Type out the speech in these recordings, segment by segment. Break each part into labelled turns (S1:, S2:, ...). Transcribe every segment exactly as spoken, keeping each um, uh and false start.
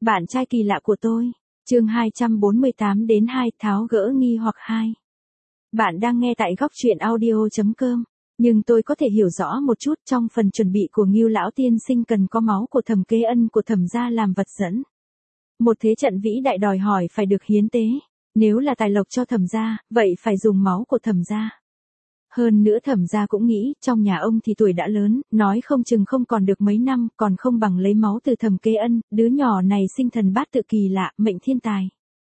S1: Bạn trai kỳ lạ của tôi. Chương hai trăm bốn mươi tám đến hai tháo gỡ nghi hoặc hai. Bạn đang nghe tại góc truyện audio chấm com. Nhưng tôi có thể hiểu rõ một chút, trong phần chuẩn bị của Ngưu lão tiên sinh cần có máu của Thẩm Kế Ân của Thẩm gia làm vật dẫn. Một thế trận vĩ đại đòi hỏi phải được hiến tế. Nếu là tài lộc cho Thẩm gia, vậy phải dùng máu của Thẩm gia. Hơn nữa Thẩm gia cũng nghĩ, trong nhà ông thì tuổi đã lớn, nói không chừng không còn được mấy năm, còn không bằng lấy máu từ Thẩm Kế Ân, đứa nhỏ này sinh thần bát tự kỳ lạ, mệnh thiên tài.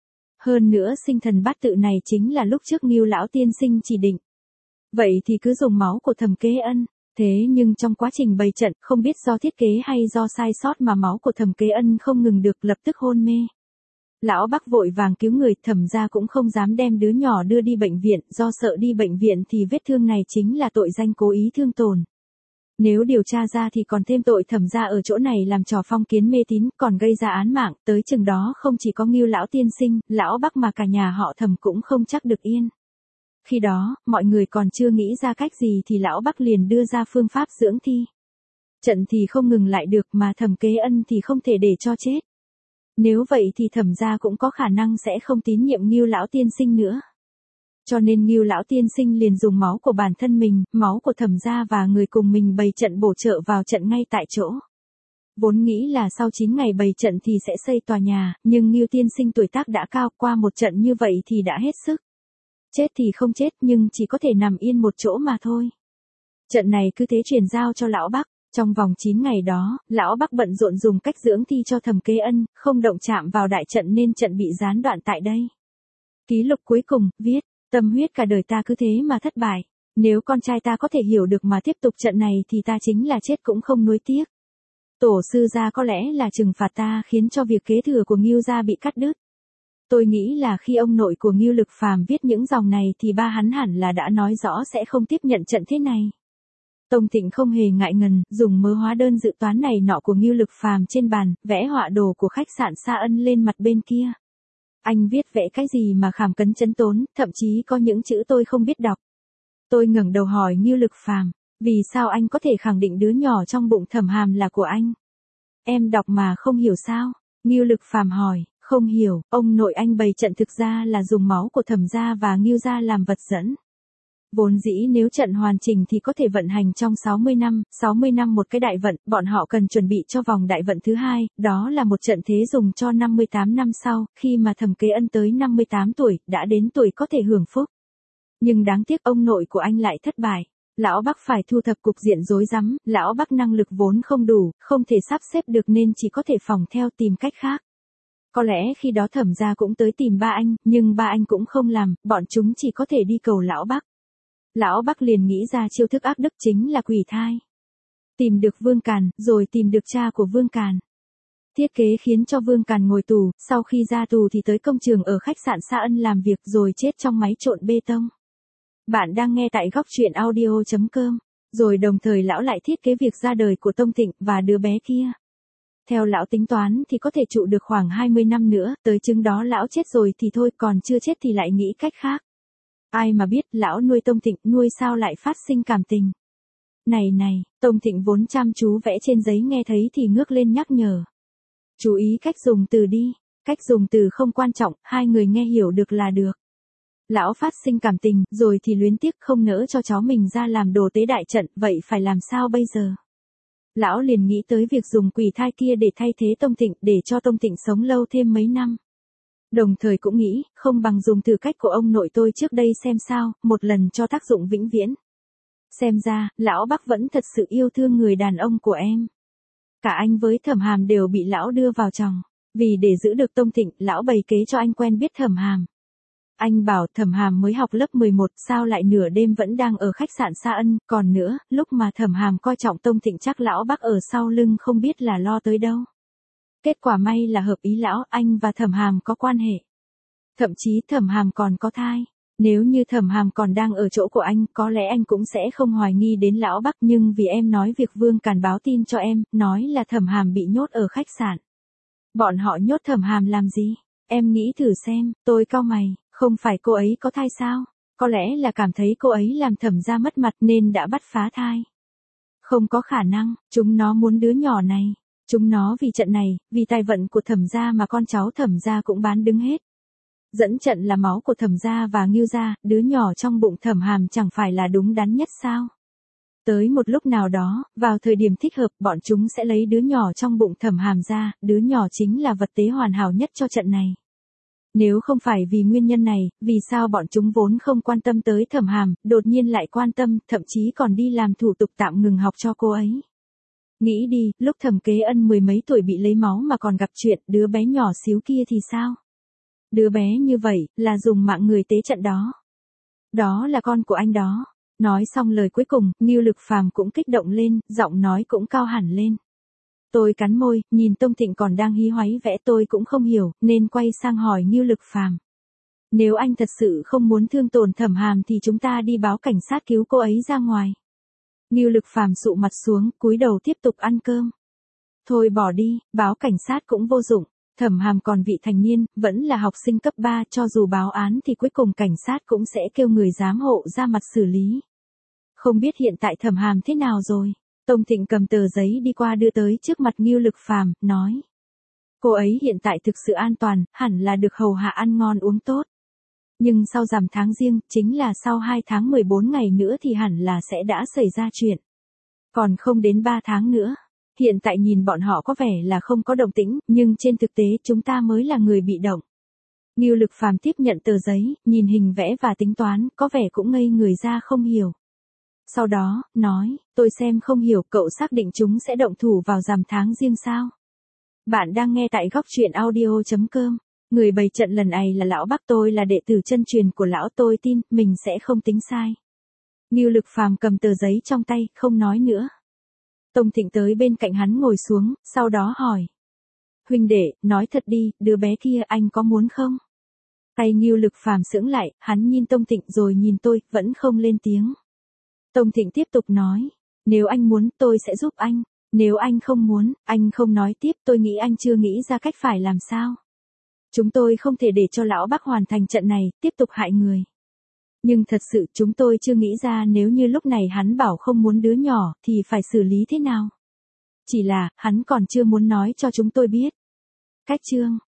S1: Hơn nữa sinh thần bát tự này chính là lúc trước Ngưu lão tiên sinh chỉ định. Vậy thì cứ dùng máu của Thẩm Kế Ân. Thế nhưng trong quá trình bày trận, không biết do thiết kế hay do sai sót mà máu của Thẩm Kế Ân không ngừng được, lập tức hôn mê. Lão Bắc vội vàng cứu người, Thẩm gia cũng không dám đem đứa nhỏ đưa đi bệnh viện, do sợ đi bệnh viện thì vết thương này chính là tội danh cố ý thương tổn. Nếu điều tra ra thì còn thêm tội Thẩm gia ở chỗ này làm trò phong kiến mê tín, còn gây ra án mạng, tới chừng đó không chỉ có Ngưu lão tiên sinh, lão Bắc mà cả nhà họ Thẩm cũng không chắc được yên. Khi đó, mọi người còn chưa nghĩ ra cách gì thì lão Bắc liền đưa ra phương pháp dưỡng thi. Trận thì không ngừng lại được mà Thẩm Kế Ân thì không thể để cho chết. Nếu vậy thì Thẩm gia cũng có khả năng sẽ không tín nhiệm Ngưu lão tiên sinh nữa. Cho nên Ngưu lão tiên sinh liền dùng máu của bản thân mình, máu của Thẩm gia và người cùng mình bày trận bổ trợ vào trận ngay tại chỗ. Vốn nghĩ là sau chín ngày bày trận thì sẽ xây tòa nhà, nhưng Ngưu tiên sinh tuổi tác đã cao, qua một trận như vậy thì đã hết sức. Chết thì không chết nhưng chỉ có thể nằm yên một chỗ mà thôi. Trận này cứ thế truyền giao cho lão Bắc. Trong vòng chín ngày đó, lão Bắc bận rộn dùng cách dưỡng thi cho Thẩm Kế Ân, không động chạm vào đại trận nên trận bị gián đoạn tại đây. Ký lục cuối cùng, viết, tâm huyết cả đời ta cứ thế mà thất bại. Nếu con trai ta có thể hiểu được mà tiếp tục trận này thì ta chính là chết cũng không nuối tiếc. Tổ sư gia có lẽ là trừng phạt ta khiến cho việc kế thừa của Ngưu gia bị cắt đứt. Tôi nghĩ là khi ông nội của Ngưu Lực Phàm viết những dòng này thì ba hắn hẳn là đã nói rõ sẽ không tiếp nhận trận thế này. Tông Thịnh không hề ngại ngần, dùng mớ hóa đơn dự toán này nọ của Ngưu Lực Phàm trên bàn, vẽ họa đồ của khách sạn Sa Ân lên mặt bên kia. Anh viết vẽ cái gì mà khảm cấn chấn tốn, thậm chí có những chữ tôi không biết đọc. Tôi ngẩng đầu hỏi Ngưu Lực Phàm, vì sao anh có thể khẳng định đứa nhỏ trong bụng Thẩm Hàm là của anh? Em đọc mà không hiểu sao? Ngưu Lực Phàm hỏi, không hiểu, ông nội anh bày trận thực ra là dùng máu của Thẩm gia và Ngưu gia làm vật dẫn. Vốn dĩ nếu trận hoàn chỉnh thì có thể vận hành trong sáu mươi năm, sáu mươi năm một cái đại vận, bọn họ cần chuẩn bị cho vòng đại vận thứ hai, đó là một trận thế dùng cho năm mươi tám năm sau, khi mà Thẩm Kế Ân tới năm mươi tám tuổi, đã đến tuổi có thể hưởng phúc. Nhưng đáng tiếc ông nội của anh lại thất bại. Lão Bắc phải thu thập cục diện rối rắm, lão Bắc năng lực vốn không đủ, không thể sắp xếp được nên chỉ có thể phòng theo tìm cách khác. Có lẽ khi đó Thẩm gia cũng tới tìm ba anh, nhưng ba anh cũng không làm, bọn chúng chỉ có thể đi cầu lão Bắc. Lão Bắc liền nghĩ ra chiêu thức ác đức chính là quỷ thai. Tìm được Vương Càn, rồi tìm được cha của Vương Càn. Thiết kế khiến cho Vương Càn ngồi tù, sau khi ra tù thì tới công trường ở khách sạn Sa Ân làm việc rồi chết trong máy trộn bê tông. Bạn đang nghe tại góc truyện audio chấm com. Rồi đồng thời lão lại thiết kế việc ra đời của Tông Thịnh và đứa bé kia. Theo lão tính toán thì có thể trụ được khoảng hai mươi năm nữa, tới chừng đó lão chết rồi thì thôi, còn chưa chết thì lại nghĩ cách khác. Ai mà biết lão nuôi Tông Thịnh nuôi sao lại phát sinh cảm tình. Này này, Tông Thịnh vốn chăm chú vẽ trên giấy nghe thấy thì ngước lên nhắc nhở. Chú ý cách dùng từ đi, cách dùng từ không quan trọng, hai người nghe hiểu được là được. Lão phát sinh cảm tình, rồi thì luyến tiếc không nỡ cho cháu mình ra làm đồ tế đại trận, vậy phải làm sao bây giờ? Lão liền nghĩ tới việc dùng quỷ thai kia để thay thế Tông Thịnh, để cho Tông Thịnh sống lâu thêm mấy năm. Đồng thời cũng nghĩ, không bằng dùng thử cách của ông nội tôi trước đây xem sao, một lần cho tác dụng vĩnh viễn. Xem ra, lão Bắc vẫn thật sự yêu thương người đàn ông của em. Cả anh với Thẩm Hàm đều bị lão đưa vào chòng. Vì để giữ được Tông Thịnh, lão bày kế cho anh quen biết Thẩm Hàm. Anh bảo Thẩm Hàm mới học lớp mười một, sao lại nửa đêm vẫn đang ở khách sạn Sa Ân, còn nữa, lúc mà Thẩm Hàm coi trọng Tông Thịnh chắc lão Bắc ở sau lưng không biết là lo tới đâu. Kết quả may là hợp ý lão, anh và Thẩm Hàm có quan hệ. Thậm chí Thẩm Hàm còn có thai. Nếu như Thẩm Hàm còn đang ở chỗ của anh, có lẽ anh cũng sẽ không hoài nghi đến lão Bắc, nhưng vì em nói việc Vương Càn báo tin cho em, nói là Thẩm Hàm bị nhốt ở khách sạn. Bọn họ nhốt Thẩm Hàm làm gì? Em nghĩ thử xem, tôi cau mày, không phải cô ấy có thai sao? Có lẽ là cảm thấy cô ấy làm Thẩm gia mất mặt nên đã bắt phá thai. Không có khả năng, chúng nó muốn đứa nhỏ này. Chúng nó vì trận này, vì tài vận của Thẩm gia mà con cháu Thẩm gia cũng bán đứng hết. Dẫn trận là máu của Thẩm gia và Ngưu gia, đứa nhỏ trong bụng Thẩm Hàm chẳng phải là đúng đắn nhất sao? Tới một lúc nào đó, vào thời điểm thích hợp, bọn chúng sẽ lấy đứa nhỏ trong bụng Thẩm Hàm ra, đứa nhỏ chính là vật tế hoàn hảo nhất cho trận này. Nếu không phải vì nguyên nhân này, vì sao bọn chúng vốn không quan tâm tới Thẩm Hàm, đột nhiên lại quan tâm, thậm chí còn đi làm thủ tục tạm ngừng học cho cô ấy. Nghĩ đi, lúc Thẩm Kế Ân mười mấy tuổi bị lấy máu mà còn gặp chuyện, đứa bé nhỏ xíu kia thì sao? Đứa bé như vậy, là dùng mạng người tế trận đó. Đó là con của anh đó. Nói xong lời cuối cùng, Ngưu Lực Phàm cũng kích động lên, giọng nói cũng cao hẳn lên. Tôi cắn môi, nhìn Tông Thịnh còn đang hí hoáy vẽ tôi cũng không hiểu, nên quay sang hỏi Ngưu Lực Phàm. Nếu anh thật sự không muốn thương tổn Thẩm Hàm thì chúng ta đi báo cảnh sát cứu cô ấy ra ngoài. Ngưu Lực Phàm sụ mặt xuống, cúi đầu tiếp tục ăn cơm. Thôi bỏ đi, báo cảnh sát cũng vô dụng. Thẩm Hàm còn vị thành niên, vẫn là học sinh cấp ba, cho dù báo án thì cuối cùng cảnh sát cũng sẽ kêu người giám hộ ra mặt xử lý. Không biết hiện tại Thẩm Hàm thế nào rồi? Tông Thịnh cầm tờ giấy đi qua đưa tới trước mặt Ngưu Lực Phàm, nói. Cô ấy hiện tại thực sự an toàn, hẳn là được hầu hạ ăn ngon uống tốt. Nhưng sau rằm tháng Giêng, chính là sau hai tháng mười bốn ngày nữa thì hẳn là sẽ đã xảy ra chuyện. Còn không đến ba tháng nữa. Hiện tại nhìn bọn họ có vẻ là không có động tĩnh, nhưng trên thực tế chúng ta mới là người bị động. Ngưu Lực Phàm tiếp nhận tờ giấy, nhìn hình vẽ và tính toán, có vẻ cũng ngây người ra không hiểu. Sau đó, nói, tôi xem không hiểu, cậu xác định chúng sẽ động thủ vào rằm tháng Giêng sao? Bạn đang nghe tại góc truyện audio chấm com. Người bày trận lần này là lão Bắc, tôi là đệ tử chân truyền của lão, tôi tin, mình sẽ không tính sai. Ngưu Lực Phàm cầm tờ giấy trong tay, không nói nữa. Tông Thịnh tới bên cạnh hắn ngồi xuống, sau đó hỏi. Huynh đệ, nói thật đi, đứa bé kia anh có muốn không? Tay Ngưu Lực Phàm sững lại, hắn nhìn Tông Thịnh rồi nhìn tôi, vẫn không lên tiếng. Tông Thịnh tiếp tục nói. Nếu anh muốn, tôi sẽ giúp anh. Nếu anh không muốn, anh không nói tiếp, tôi nghĩ anh chưa nghĩ ra cách phải làm sao. Chúng tôi không thể để cho lão Bắc hoàn thành trận này, tiếp tục hại người. Nhưng thật sự chúng tôi chưa nghĩ ra nếu như lúc này hắn bảo không muốn đứa nhỏ thì phải xử lý thế nào. Chỉ là, hắn còn chưa muốn nói cho chúng tôi biết. Cách chương